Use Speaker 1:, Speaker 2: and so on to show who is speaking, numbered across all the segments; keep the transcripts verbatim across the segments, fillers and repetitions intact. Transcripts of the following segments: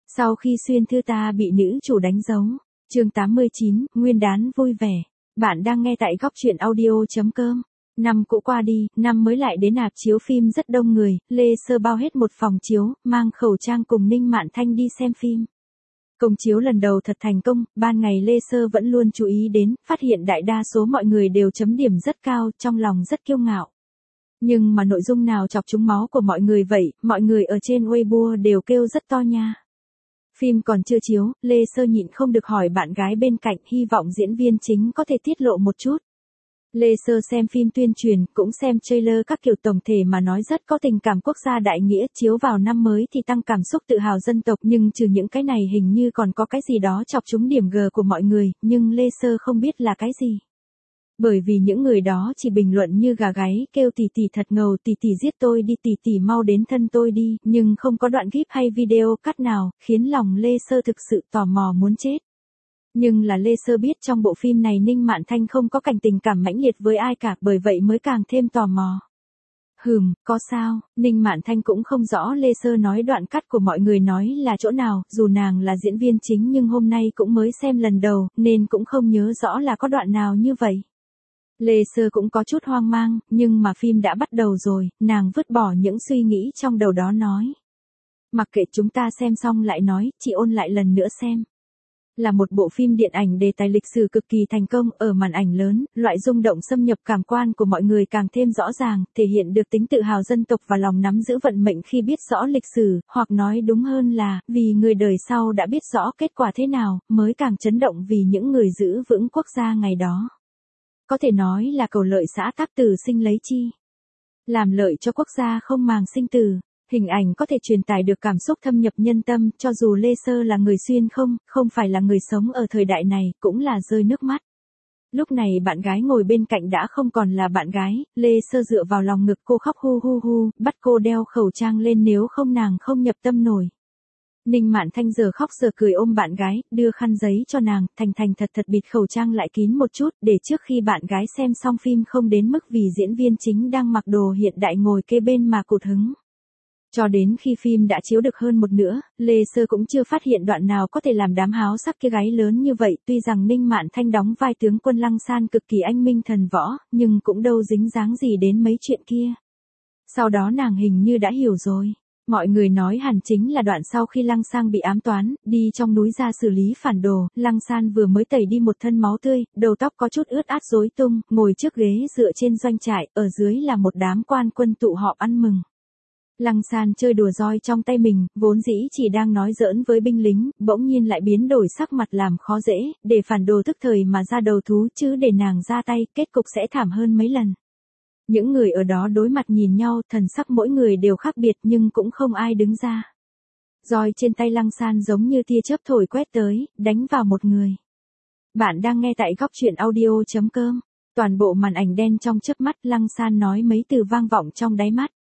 Speaker 1: Sau khi xuyên thư ta bị nữ chủ đánh dấu. Chương tám mươi chín, Nguyên đán vui vẻ. Bạn đang nghe tại góc truyện audio.com. Năm cũ qua đi, năm mới lại đến rạp chiếu phim rất đông người, Lê Sơ bao hết một phòng chiếu, mang khẩu trang cùng Ninh Mạn Thanh đi xem phim. Công chiếu lần đầu thật thành công, ban ngày Lê Sơ vẫn luôn chú ý đến, phát hiện đại đa số mọi người đều chấm điểm rất cao, trong lòng rất kiêu ngạo. Nhưng mà nội dung nào chọc trúng máu của mọi người vậy, mọi người ở trên Weibo đều kêu rất to nha. Phim còn chưa chiếu, Lê Sơ nhịn không được hỏi bạn gái bên cạnh, hy vọng diễn viên chính có thể tiết lộ một chút. Lê Sơ xem phim tuyên truyền, cũng xem trailer các kiểu, tổng thể mà nói rất có tình cảm quốc gia đại nghĩa, chiếu vào năm mới thì tăng cảm xúc tự hào dân tộc, nhưng trừ những cái này hình như còn có cái gì đó chọc trúng điểm G của mọi người, nhưng Lê Sơ không biết là cái gì. Bởi vì những người đó chỉ bình luận như gà gáy, kêu tỷ tỷ thật ngầu, tỷ tỷ giết tôi đi, tỷ tỷ mau đến thân tôi đi, nhưng không có đoạn clip hay video cắt nào, khiến lòng Lê Sơ thực sự tò mò muốn chết. Nhưng là Lê Sơ biết trong bộ phim này Ninh Mạn Thanh không có cảnh tình cảm mãnh liệt với ai cả, bởi vậy mới càng thêm tò mò. Hừm, có sao, Ninh Mạn Thanh cũng không rõ Lê Sơ nói đoạn cắt của mọi người nói là chỗ nào, dù nàng là diễn viên chính nhưng hôm nay cũng mới xem lần đầu, nên cũng không nhớ rõ là có đoạn nào như vậy. Lê Sơ cũng có chút hoang mang, nhưng mà phim đã bắt đầu rồi, nàng vứt bỏ những suy nghĩ trong đầu đó nói. Mặc kệ, chúng ta xem xong lại nói, chị ôn lại lần nữa xem. Là một bộ phim điện ảnh đề tài lịch sử cực kỳ thành công, ở màn ảnh lớn, loại rung động xâm nhập cảm quan của mọi người càng thêm rõ ràng, thể hiện được tính tự hào dân tộc và lòng nắm giữ vận mệnh khi biết rõ lịch sử, hoặc nói đúng hơn là, vì người đời sau đã biết rõ kết quả thế nào, mới càng chấn động vì những người giữ vững quốc gia ngày đó. Có thể nói là cầu lợi xã tác tử sinh lấy chi. Làm lợi cho quốc gia không màng sinh tử. Hình ảnh có thể truyền tải được cảm xúc thâm nhập nhân tâm, cho dù Lê Sơ là người xuyên không, không phải là người sống ở thời đại này, cũng là rơi nước mắt. Lúc này bạn gái ngồi bên cạnh đã không còn là bạn gái, Lê Sơ dựa vào lòng ngực cô khóc hu hu hu, bắt cô đeo khẩu trang lên nếu không nàng không nhập tâm nổi. Ninh Mạn Thanh giờ khóc giờ cười ôm bạn gái, đưa khăn giấy cho nàng, thành thành thật thật bịt khẩu trang lại kín một chút, để trước khi bạn gái xem xong phim không đến mức vì diễn viên chính đang mặc đồ hiện đại ngồi kê bên mà cụt hứng. Cho đến khi phim đã chiếu được hơn một nửa, Lê Sơ cũng chưa phát hiện đoạn nào có thể làm đám háo sắc kia gáy lớn như vậy, tuy rằng Ninh Mạn Thanh đóng vai tướng quân Lăng San cực kỳ anh minh thần võ, nhưng cũng đâu dính dáng gì đến mấy chuyện kia. Sau đó nàng hình như đã hiểu rồi. Mọi người nói hẳn chính là đoạn sau khi Lăng Sang bị ám toán, đi trong núi ra xử lý phản đồ, Lăng San vừa mới tẩy đi một thân máu tươi, đầu tóc có chút ướt át rối tung, ngồi trước ghế dựa trên doanh trại, ở dưới là một đám quan quân tụ họp ăn mừng. Lăng San chơi đùa roi trong tay mình, vốn dĩ chỉ đang nói giỡn với binh lính, bỗng nhiên lại biến đổi sắc mặt làm khó dễ, để phản đồ tức thời mà ra đầu thú chứ để nàng ra tay, kết cục sẽ thảm hơn mấy lần. Những người ở đó đối mặt nhìn nhau, thần sắc mỗi người đều khác biệt nhưng cũng không ai đứng ra. Roi trên tay Lăng San giống như tia chớp thổi quét tới, đánh vào một người. Bạn đang nghe tại góc truyện audio.com. Toàn bộ màn ảnh đen trong chớp mắt, Lăng San nói mấy từ vang vọng trong đáy mắt.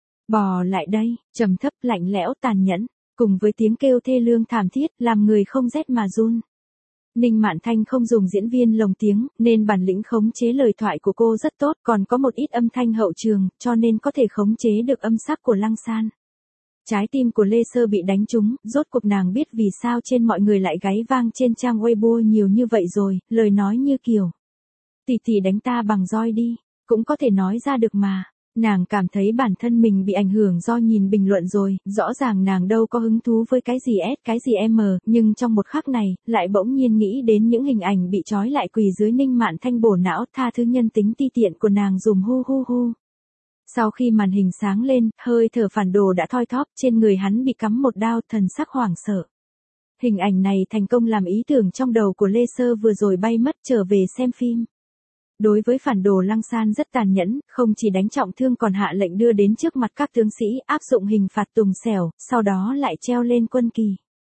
Speaker 1: Bò lại đây, trầm thấp lạnh lẽo tàn nhẫn, cùng với tiếng kêu thê lương thảm thiết, làm người không rét mà run. Ninh Mạn Thanh không dùng diễn viên lồng tiếng, nên bản lĩnh khống chế lời thoại của cô rất tốt, còn có một ít âm thanh hậu trường, cho nên có thể khống chế được âm sắc của Lăng San. Trái tim của Lê Sơ bị đánh trúng, rốt cuộc nàng biết vì sao trên mọi người lại gáy vang trên trang Weibo nhiều như vậy rồi, lời nói như kiểu. Tỷ tỷ đánh ta bằng roi đi, cũng có thể nói ra được mà. Nàng cảm thấy bản thân mình bị ảnh hưởng do nhìn bình luận rồi, rõ ràng nàng đâu có hứng thú với cái gì S, cái gì M, nhưng trong một khắc này, lại bỗng nhiên nghĩ đến những hình ảnh bị trói lại quỳ dưới Ninh Mạn Thanh bổ não tha thứ nhân tính ti tiện của nàng dùm hu hu hu. Sau khi màn hình sáng lên, hơi thở phản đồ đã thoi thóp, trên người hắn bị cắm một đao, thần sắc hoảng sợ. Hình ảnh này thành công làm ý tưởng trong đầu của Lê Sơ vừa rồi bay mất trở về xem phim. Đối với phản đồ Lăng San rất tàn nhẫn, không chỉ đánh trọng thương còn hạ lệnh đưa đến trước mặt các tướng sĩ, áp dụng hình phạt tùng xẻo, sau đó lại treo lên quân kỳ.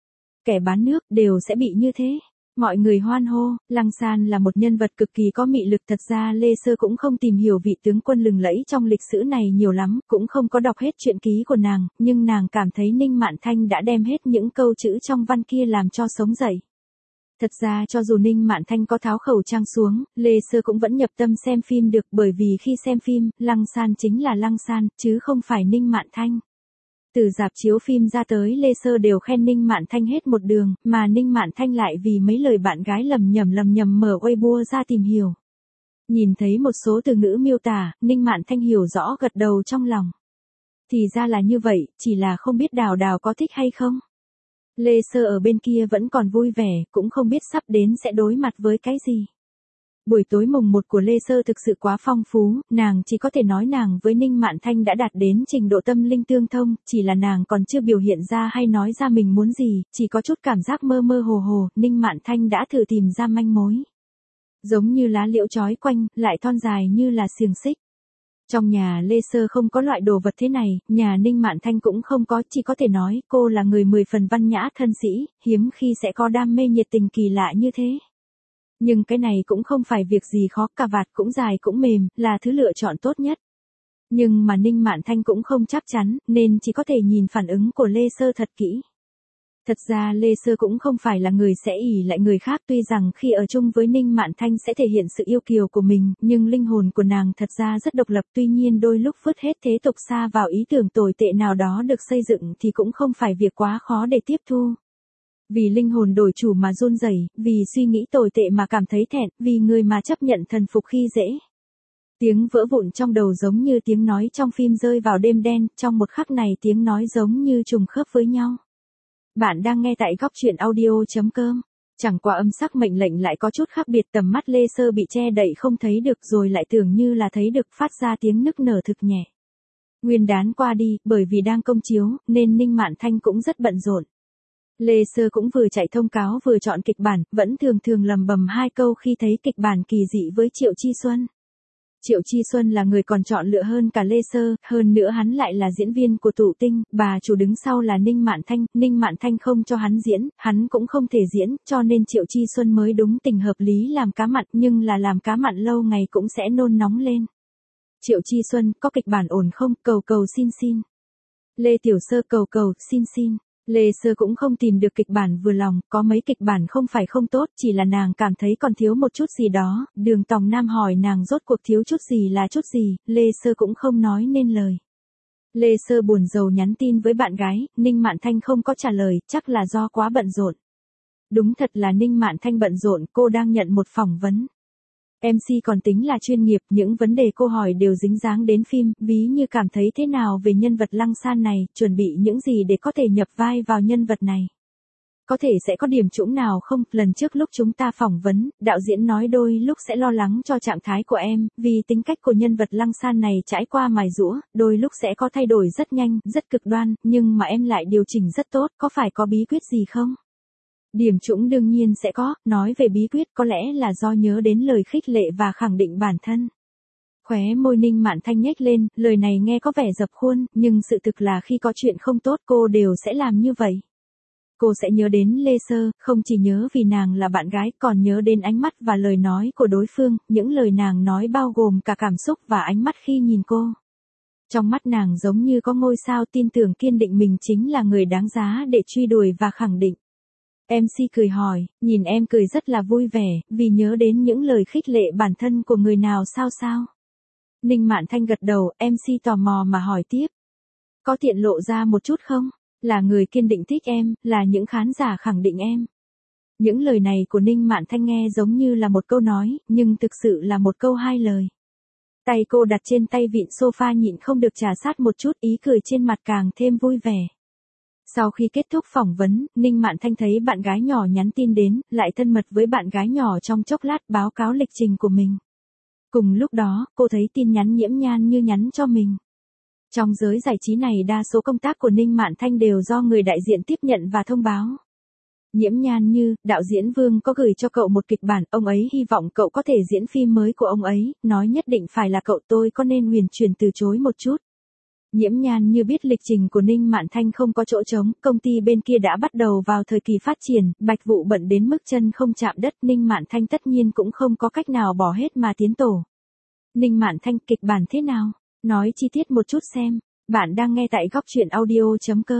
Speaker 1: Kẻ bán nước đều sẽ bị như thế. Mọi người hoan hô, Lăng San là một nhân vật cực kỳ có mị lực, thật ra Lê Sơ cũng không tìm hiểu vị tướng quân lừng lẫy trong lịch sử này nhiều lắm, cũng không có đọc hết truyện ký của nàng, nhưng nàng cảm thấy Ninh Mạn Thanh đã đem hết những câu chữ trong văn kia làm cho sống dậy. Thật ra cho dù Ninh Mạn Thanh có tháo khẩu trang xuống, Lê Sơ cũng vẫn nhập tâm xem phim được, bởi vì khi xem phim, Lăng San chính là Lăng San, chứ không phải Ninh Mạn Thanh. Từ rạp chiếu phim ra tới Lê Sơ đều khen Ninh Mạn Thanh hết một đường, mà Ninh Mạn Thanh lại vì mấy lời bạn gái lầm nhầm lầm nhầm mở Weibo ra tìm hiểu. Nhìn thấy một số từ ngữ miêu tả, Ninh Mạn Thanh hiểu rõ gật đầu trong lòng. Thì ra là như vậy, chỉ là không biết Đào Đào có thích hay không. Lê Sơ ở bên kia vẫn còn vui vẻ, cũng không biết sắp đến sẽ đối mặt với cái gì. Buổi tối mùng một của Lê Sơ thực sự quá phong phú, nàng chỉ có thể nói nàng với Ninh Mạn Thanh đã đạt đến trình độ tâm linh tương thông, chỉ là nàng còn chưa biểu hiện ra hay nói ra mình muốn gì, chỉ có chút cảm giác mơ mơ hồ hồ, Ninh Mạn Thanh đã thử tìm ra manh mối. Giống như lá liễu trói quanh, lại thon dài như là xiềng xích. Trong nhà Lê Sơ không có loại đồ vật thế này, nhà Ninh Mạn Thanh cũng không có, chỉ có thể nói cô là người mười phần văn nhã thân sĩ, hiếm khi sẽ có đam mê nhiệt tình kỳ lạ như thế. Nhưng cái này cũng không phải việc gì khó, cà vạt cũng dài cũng mềm, là thứ lựa chọn tốt nhất. Nhưng mà Ninh Mạn Thanh cũng không chắc chắn, nên chỉ có thể nhìn phản ứng của Lê Sơ thật kỹ. Thật ra Lê Sơ cũng không phải là người sẽ ỷ lại người khác, tuy rằng khi ở chung với Ninh Mạn Thanh sẽ thể hiện sự yêu kiều của mình, nhưng linh hồn của nàng thật ra rất độc lập, tuy nhiên đôi lúc vứt hết thế tục xa vào ý tưởng tồi tệ nào đó được xây dựng thì cũng không phải việc quá khó để tiếp thu. Vì linh hồn đổi chủ mà run rẩy, vì suy nghĩ tồi tệ mà cảm thấy thẹn, vì người mà chấp nhận thần phục khi dễ. Tiếng vỡ vụn trong đầu giống như tiếng nói trong phim rơi vào đêm đen, trong một khắc này tiếng nói giống như trùng khớp với nhau. Bạn đang nghe tại góc truyện audio chấm com. Chẳng qua âm sắc mệnh lệnh lại có chút khác biệt, tầm mắt Lê Sơ bị che đậy không thấy được rồi lại tưởng như là thấy được, phát ra tiếng nức nở thực nhẹ. Nguyên đán qua đi, bởi vì đang công chiếu, nên Ninh Mạn Thanh cũng rất bận rộn. Lê Sơ cũng vừa chạy thông cáo vừa chọn kịch bản, vẫn thường thường lầm bầm hai câu khi thấy kịch bản kỳ dị với Triệu Chi Xuân. Triệu Chi Xuân là người còn chọn lựa hơn cả Lê Sơ, hơn nữa hắn lại là diễn viên của Tụ Tinh, bà chủ đứng sau là Ninh Mạn Thanh, Ninh Mạn Thanh không cho hắn diễn, hắn cũng không thể diễn, cho nên Triệu Chi Xuân mới đúng tình hợp lý làm cá mặn, nhưng là làm cá mặn lâu ngày cũng sẽ nôn nóng lên. Triệu Chi Xuân, có kịch bản ổn không, cầu cầu xin xin. Lê Tiểu Sơ cầu cầu, xin xin. Lê Sơ cũng không tìm được kịch bản vừa lòng, có mấy kịch bản không phải không tốt, chỉ là nàng cảm thấy còn thiếu một chút gì đó, Đường Tòng Nam hỏi nàng rốt cuộc thiếu chút gì là chút gì, Lê Sơ cũng không nói nên lời. Lê Sơ buồn rầu nhắn tin với bạn gái, Ninh Mạn Thanh không có trả lời, chắc là do quá bận rộn. Đúng thật là Ninh Mạn Thanh bận rộn, cô đang nhận một phỏng vấn. em xê còn tính là chuyên nghiệp, những vấn đề cô hỏi đều dính dáng đến phim, ví như cảm thấy thế nào về nhân vật Lăng San này, chuẩn bị những gì để có thể nhập vai vào nhân vật này. Có thể sẽ có điểm trũng nào không, lần trước lúc chúng ta phỏng vấn, đạo diễn nói đôi lúc sẽ lo lắng cho trạng thái của em, vì tính cách của nhân vật Lăng San này trải qua mài giũa, đôi lúc sẽ có thay đổi rất nhanh, rất cực đoan, nhưng mà em lại điều chỉnh rất tốt, có phải có bí quyết gì không? Điểm trũng đương nhiên sẽ có, nói về bí quyết có lẽ là do nhớ đến lời khích lệ và khẳng định bản thân. Khóe môi Ninh Mạn Thanh nhếch lên, lời này nghe có vẻ dập khuôn, nhưng sự thực là khi có chuyện không tốt cô đều sẽ làm như vậy. Cô sẽ nhớ đến Lê Sơ, không chỉ nhớ vì nàng là bạn gái, còn nhớ đến ánh mắt và lời nói của đối phương, những lời nàng nói bao gồm cả cảm xúc và ánh mắt khi nhìn cô. Trong mắt nàng giống như có ngôi sao tin tưởng kiên định mình chính là người đáng giá để truy đuổi và khẳng định. em xê cười hỏi, nhìn em cười rất là vui vẻ, vì nhớ đến những lời khích lệ bản thân của người nào sao sao? Ninh Mạn Thanh gật đầu, em xê tò mò mà hỏi tiếp. Có tiện lộ ra một chút không? Là người kiên định thích em, là những khán giả khẳng định em. Những lời này của Ninh Mạn Thanh nghe giống như là một câu nói, nhưng thực sự là một câu hai lời. Tay cô đặt trên tay vịn sofa nhịn không được trà sát một chút, ý cười trên mặt càng thêm vui vẻ. Sau khi kết thúc phỏng vấn, Ninh Mạn Thanh thấy bạn gái nhỏ nhắn tin đến, lại thân mật với bạn gái nhỏ trong chốc lát báo cáo lịch trình của mình. Cùng lúc đó, cô thấy tin nhắn Nhiễm Nhan Như nhắn cho mình. Trong giới giải trí này đa số công tác của Ninh Mạn Thanh đều do người đại diện tiếp nhận và thông báo. Nhiễm Nhan Như, đạo diễn Vương có gửi cho cậu một kịch bản, ông ấy hy vọng cậu có thể diễn phim mới của ông ấy, nói nhất định phải là cậu, tôi có nên huyền chuyển từ chối một chút. Nhiễm Nhan Như biết lịch trình của Ninh Mạn Thanh không có chỗ trống, công ty bên kia đã bắt đầu vào thời kỳ phát triển, Bạch Vụ bận đến mức chân không chạm đất, Ninh Mạn Thanh tất nhiên cũng không có cách nào bỏ hết mà tiến tổ. Ninh Mạn Thanh, kịch bản thế nào? Nói chi tiết một chút xem. Bạn đang nghe tại góc truyện audio chấm com.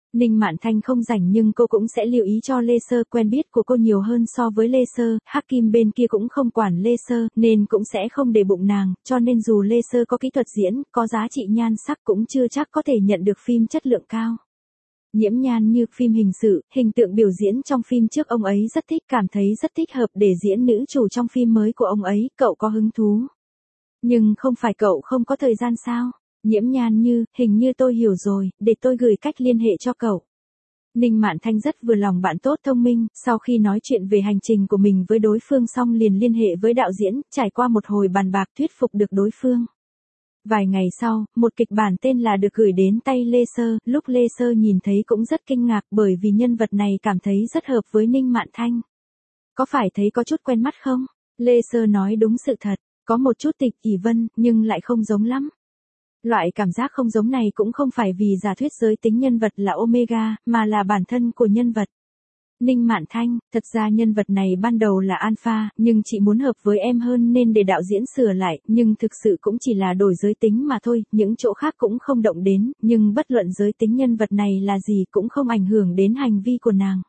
Speaker 1: Ninh Mạn Thanh không rảnh nhưng cô cũng sẽ lưu ý cho Lê Sơ, quen biết của cô nhiều hơn so với Lê Sơ, Hắc Kim bên kia cũng không quản Lê Sơ, nên cũng sẽ không để bụng nàng, cho nên dù Lê Sơ có kỹ thuật diễn, có giá trị nhan sắc cũng chưa chắc có thể nhận được phim chất lượng cao. Nhiễm Nhan Như phim hình sự, hình tượng biểu diễn trong phim trước ông ấy rất thích, cảm thấy rất thích hợp để diễn nữ chủ trong phim mới của ông ấy, cậu có hứng thú. Nhưng không phải cậu không có thời gian sao? Nhiễm Nhan Như, hình như tôi hiểu rồi, để tôi gửi cách liên hệ cho cậu. Ninh Mạn Thanh rất vừa lòng bạn tốt thông minh, sau khi nói chuyện về hành trình của mình với đối phương xong liền liên hệ với đạo diễn, trải qua một hồi bàn bạc thuyết phục được đối phương. Vài ngày sau, một kịch bản tên là được gửi đến tay Lê Sơ, lúc Lê Sơ nhìn thấy cũng rất kinh ngạc bởi vì nhân vật này cảm thấy rất hợp với Ninh Mạn Thanh. Có phải thấy có chút quen mắt không? Lê Sơ nói đúng sự thật, có một chút Tịch Ỷ Vân, nhưng lại không giống lắm. Loại cảm giác không giống này cũng không phải vì giả thuyết giới tính nhân vật là Omega, mà là bản thân của nhân vật. Ninh Mạn Thanh, thật ra nhân vật này ban đầu là Alpha, nhưng chị muốn hợp với em hơn nên để đạo diễn sửa lại, nhưng thực sự cũng chỉ là đổi giới tính mà thôi, những chỗ khác cũng không động đến, nhưng bất luận giới tính nhân vật này là gì cũng không ảnh hưởng đến hành vi của nàng.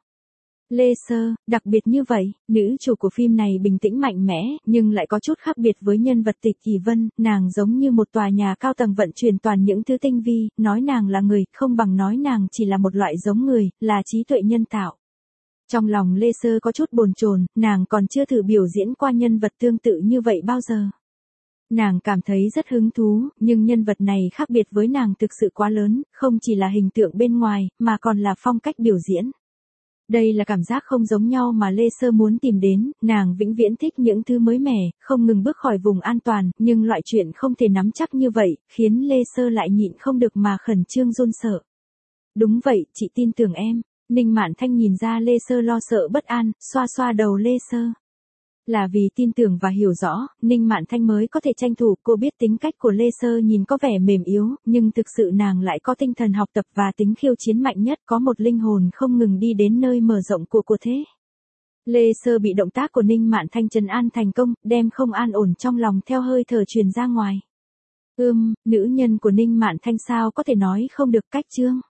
Speaker 1: Lê Sơ, đặc biệt như vậy, nữ chủ của phim này bình tĩnh mạnh mẽ, nhưng lại có chút khác biệt với nhân vật Tịch Ỷ Vân, nàng giống như một tòa nhà cao tầng vận chuyển toàn những thứ tinh vi, nói nàng là người, không bằng nói nàng chỉ là một loại giống người, là trí tuệ nhân tạo. Trong lòng Lê Sơ có chút bồn chồn, nàng còn chưa thử biểu diễn qua nhân vật tương tự như vậy bao giờ. Nàng cảm thấy rất hứng thú, nhưng nhân vật này khác biệt với nàng thực sự quá lớn, không chỉ là hình tượng bên ngoài, mà còn là phong cách biểu diễn. Đây là cảm giác không giống nhau mà Lê Sơ muốn tìm đến, nàng vĩnh viễn thích những thứ mới mẻ, không ngừng bước khỏi vùng an toàn, nhưng loại chuyện không thể nắm chắc như vậy, khiến Lê Sơ lại nhịn không được mà khẩn trương run sợ. Đúng vậy, chị tin tưởng em. Ninh Mạn Thanh nhìn ra Lê Sơ lo sợ bất an, xoa xoa đầu Lê Sơ. Là vì tin tưởng và hiểu rõ, Ninh Mạn Thanh mới có thể tranh thủ, cô biết tính cách của Lê Sơ nhìn có vẻ mềm yếu, nhưng thực sự nàng lại có tinh thần học tập và tính khiêu chiến mạnh nhất, có một linh hồn không ngừng đi đến nơi mở rộng của của thế. Lê Sơ bị động tác của Ninh Mạn Thanh trấn an thành công, đem không an ổn trong lòng theo hơi thở truyền ra ngoài. Ưm, nữ nhân của Ninh Mạn Thanh sao có thể nói không được cách chương.